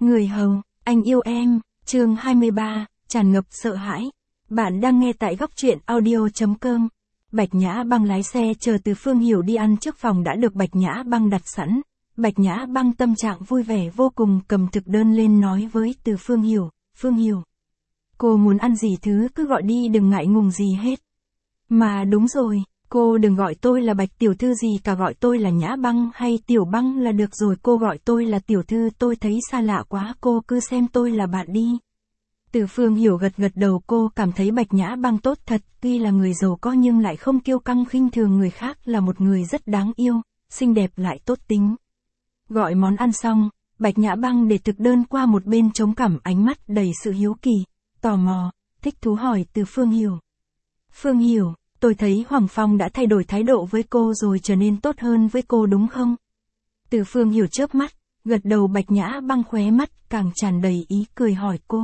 Người hầu, anh yêu em, chương 23, tràn ngập sợ hãi. Bạn đang nghe tại góc truyện audio.com. Bạch Nhã Băng lái xe chờ Từ Phương Hiểu đi ăn trước phòng đã được Bạch Nhã Băng đặt sẵn. Bạch Nhã Băng tâm trạng vui vẻ vô cùng cầm thực đơn lên nói với Từ Phương Hiểu, Phương Hiểu. Cô muốn ăn gì thứ cứ gọi đi đừng ngại ngùng gì hết. Mà đúng rồi, cô đừng gọi tôi là Bạch tiểu thư gì cả, gọi tôi là Nhã Băng hay Tiểu Băng là được rồi, cô gọi tôi là tiểu thư tôi thấy xa lạ quá, cô cứ xem tôi là bạn đi. Từ Phương Hiểu gật gật đầu, cô cảm thấy Bạch Nhã Băng tốt thật, tuy là người giàu có nhưng lại không kiêu căng khinh thường người khác, là một người rất đáng yêu, xinh đẹp lại tốt tính. Gọi món ăn xong, Bạch Nhã Băng để thực đơn qua một bên trống cằm, ánh mắt đầy sự hiếu kỳ, tò mò, thích thú hỏi Từ Phương Hiểu. Phương Hiểu, tôi thấy Hoàng Phong đã thay đổi thái độ với cô rồi, trở nên tốt hơn với cô đúng không? Từ Phương Hiểu chớp mắt, gật đầu. Bạch Nhã Băng khóe mắt càng tràn đầy ý cười hỏi cô.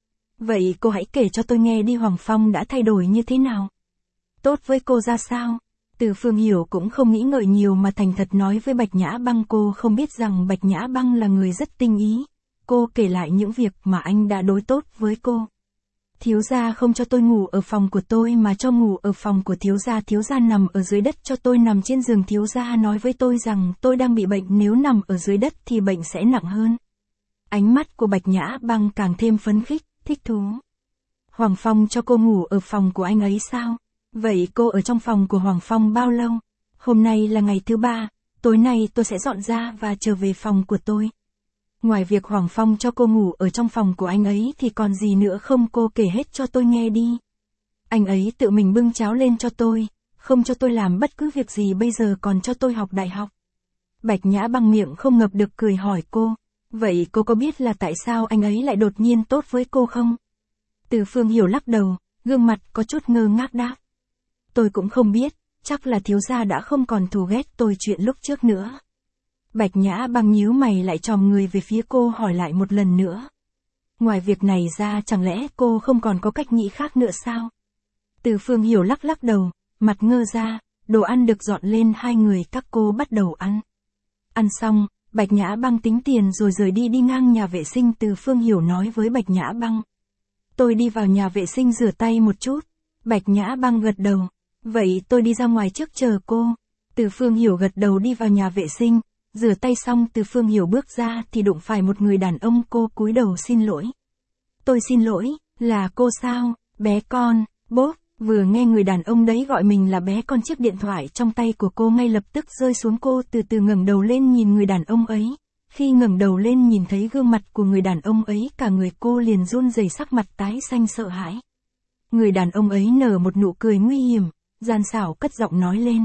Vậy cô hãy kể cho tôi nghe đi, Hoàng Phong đã thay đổi như thế nào? Tốt với cô ra sao? Từ Phương Hiểu cũng không nghĩ ngợi nhiều mà thành thật nói với Bạch Nhã Băng. Cô không biết rằng Bạch Nhã Băng là người rất tinh ý. Cô kể lại những việc mà anh đã đối tốt với cô. Thiếu gia không cho tôi ngủ ở phòng của tôi mà cho ngủ ở phòng của thiếu gia nằm ở dưới đất cho tôi nằm trên giường, thiếu gia nói với tôi rằng tôi đang bị bệnh, nếu nằm ở dưới đất thì bệnh sẽ nặng hơn. Ánh mắt của Bạch Nhã Băng càng thêm phấn khích, thích thú. Hoàng Phong cho cô ngủ ở phòng của anh ấy sao? Vậy cô ở trong phòng của Hoàng Phong bao lâu? Hôm nay là ngày thứ 3, tối nay tôi sẽ dọn ra và trở về phòng của tôi. Ngoài việc Hoàng Phong cho cô ngủ ở trong phòng của anh ấy thì còn gì nữa không, cô kể hết cho tôi nghe đi. Anh ấy tự mình bưng cháo lên cho tôi, không cho tôi làm bất cứ việc gì, bây giờ còn cho tôi học đại học. Bạch Nhã Băng miệng không ngập được cười hỏi cô, vậy cô có biết là tại sao anh ấy lại đột nhiên tốt với cô không? Từ Phương Hiểu lắc đầu, gương mặt có chút ngơ ngác đáp. Tôi cũng không biết, chắc là thiếu gia đã không còn thù ghét tôi chuyện lúc trước nữa. Bạch Nhã Băng nhíu mày lại chòm người về phía cô hỏi lại một lần nữa. Ngoài việc này ra chẳng lẽ cô không còn có cách nghĩ khác nữa sao? Từ Phương Hiểu lắc lắc đầu, mặt ngơ ra, đồ ăn được dọn lên, hai người các cô bắt đầu ăn. Ăn xong, Bạch Nhã Băng tính tiền rồi rời đi ngang nhà vệ sinh. Từ Phương Hiểu nói với Bạch Nhã Băng. Tôi đi vào nhà vệ sinh rửa tay một chút. Bạch Nhã Băng gật đầu. Vậy tôi đi ra ngoài trước chờ cô. Từ Phương Hiểu gật đầu đi vào nhà vệ sinh. Rửa tay xong Từ Phương Hiểu bước ra thì đụng phải một người đàn ông, cô cúi đầu xin lỗi. Tôi xin lỗi, là cô sao, bé con, bốp, vừa nghe người đàn ông đấy gọi mình là bé con, chiếc điện thoại trong tay của cô ngay lập tức rơi xuống, cô từ từ ngẩng đầu lên nhìn người đàn ông ấy. Khi ngẩng đầu lên nhìn thấy gương mặt của người đàn ông ấy, cả người cô liền run rẩy, sắc mặt tái xanh sợ hãi. Người đàn ông ấy nở một nụ cười nguy hiểm, gian xảo cất giọng nói lên.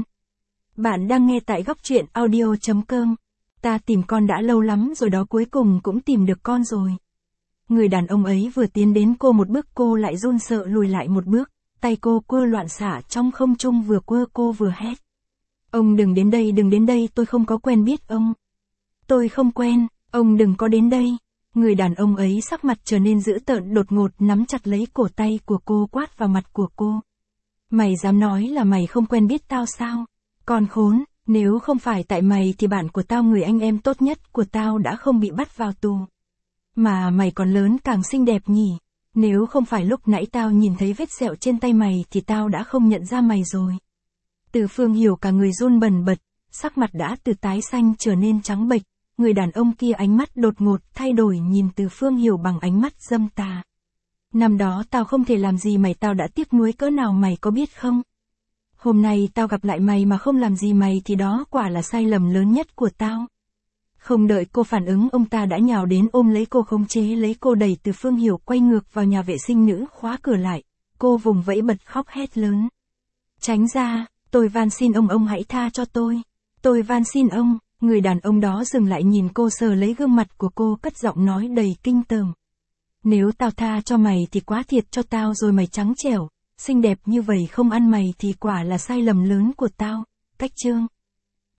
Bạn đang nghe tại góc truyện audio.com. Ta tìm con đã lâu lắm rồi đó, cuối cùng cũng tìm được con rồi. Người đàn ông ấy vừa tiến đến cô một bước, cô lại run sợ lùi lại một bước, tay cô quơ loạn xả trong không trung, vừa quơ cô vừa hét. Ông đừng đến đây, tôi không có quen biết ông. Tôi không quen, ông đừng có đến đây. Người đàn ông ấy sắc mặt trở nên dữ tợn, đột ngột nắm chặt lấy cổ tay của cô, quát vào mặt của cô. Mày dám nói là mày không quen biết tao sao? Con khốn, nếu không phải tại mày thì bạn của tao, người anh em tốt nhất của tao đã không bị bắt vào tù. Mà mày còn lớn càng xinh đẹp nhỉ? Nếu không phải lúc nãy tao nhìn thấy vết sẹo trên tay mày thì tao đã không nhận ra mày rồi. Từ Phương Hiểu cả người run bần bật, sắc mặt đã từ tái xanh trở nên trắng bệch. Người đàn ông kia ánh mắt đột ngột thay đổi, nhìn Từ Phương Hiểu bằng ánh mắt dâm tà. Năm đó tao không thể làm gì mày, tao đã tiếc nuối cỡ nào mày có biết không? Hôm nay tao gặp lại mày mà không làm gì mày thì đó quả là sai lầm lớn nhất của tao. Không đợi cô phản ứng, ông ta đã nhào đến ôm lấy cô, khống chế lấy cô, đẩy Từ Phương Hiểu quay ngược vào nhà vệ sinh nữ, khóa cửa lại. Cô vùng vẫy bật khóc hét lớn. Tránh ra, tôi van xin ông hãy tha cho tôi. Tôi van xin ông. Người đàn ông đó dừng lại nhìn cô, sờ lấy gương mặt của cô, cất giọng nói đầy kinh tởm. Nếu tao tha cho mày thì quá thiệt cho tao rồi, mày trắng trẻo, xinh đẹp như vậy không ăn mày thì quả là sai lầm lớn của tao. Cách chương.